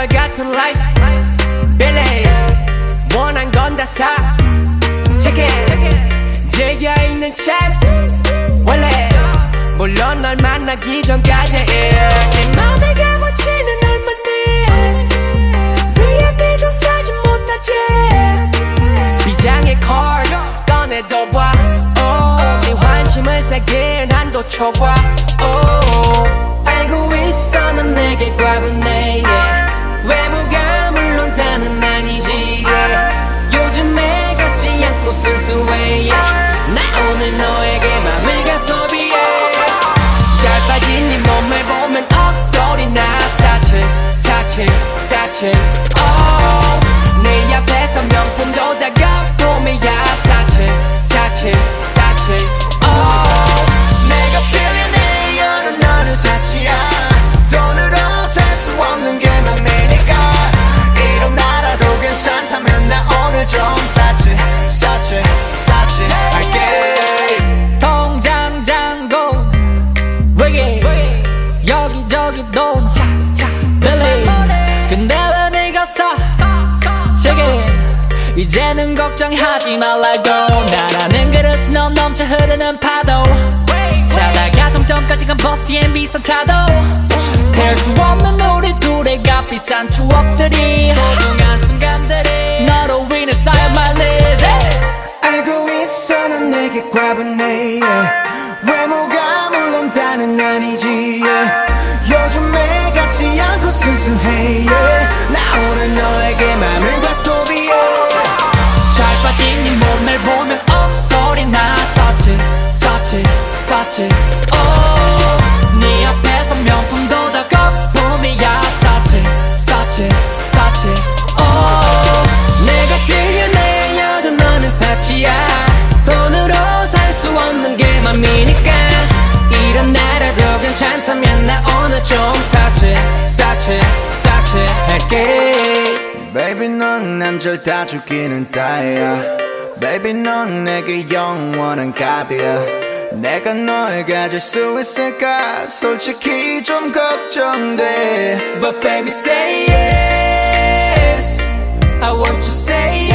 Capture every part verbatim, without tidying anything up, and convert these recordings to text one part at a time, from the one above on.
한결 같은 life Billy 원한 건 다 사 Check it 즐겨있는 책 원래 물론 널 만나기 전까지 내 맘에 가보치는 얼마니 브이아이피도 사지 못하지 비장의 card 꺼내도 봐 oh, 네 환심을 사긴 한도 초과 oh. 알고 있어 넌 내게 과분해 yeah. 외모가 물론 다는 아니지 yeah. 요즘에 같지 않고 순수해 yeah. 나 오늘 너에게 맘을 가 소비해 잘 빠진 네 몸을 보면 억소리나 사칠 사칠 사칠 oh. 내 앞에서 명품도 다 거품이야 사칠 사칠 사칠 oh. 내가 빌려내어는 너는 사치야 돈으로 살 수 없는 게 맘이니까 이런 나라도 괜찮다면 나 오늘 좀 사치 사치 사치 할게 통장 잔고 왜게 여기저기 돈 빌리 근데 왜 네가 사 제게 이제는 걱정하지 말라고 나라는 그릇 넌 넘쳐 흐르는 파도 자다가 정점까지 간 버스 앤 비싼 차도 될 수 없는 우리 둘의 값비싼 추억들이 소중한 순간들이 너로 인해 쌓여 my life 알고 있어 넌 내게 과분해 yeah. 외모가 물론 다는 아니지 yeah. 요즘에 같지 않고 순수해 yeah. 나 오늘 너에게 맘을 다 소비해 잘 빠진 네 몸을 보면 억소리나 사치 사치 사치 oh. 네 앞에서 명품도 다 거품이야 사치 사치 사치 oh. 내가 빌려내어도 너는 사치야 돈으로 살 수 없는 게 맘이니까 이런 나라도 괜찮다면 나 오늘 좀 사치 사치 사치 할게 Baby 넌 남절 다 죽이는 따위야 Baby 넌 내게 영원한 갑이야 내가 널 가질 수 있을까 솔직히 좀 걱정돼 But baby say yes I want you say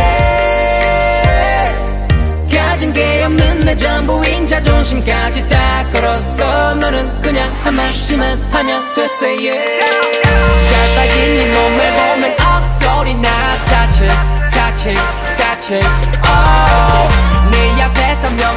yes 가진 게 없는 내 전부인 자존심까지 다 걸었어 너는 그냥 한마디만 하면 됐어 yeah. 잘 빠진 네 몸을 보면 억소리나 사칠 사칠 사칠 oh. 네 앞에서 명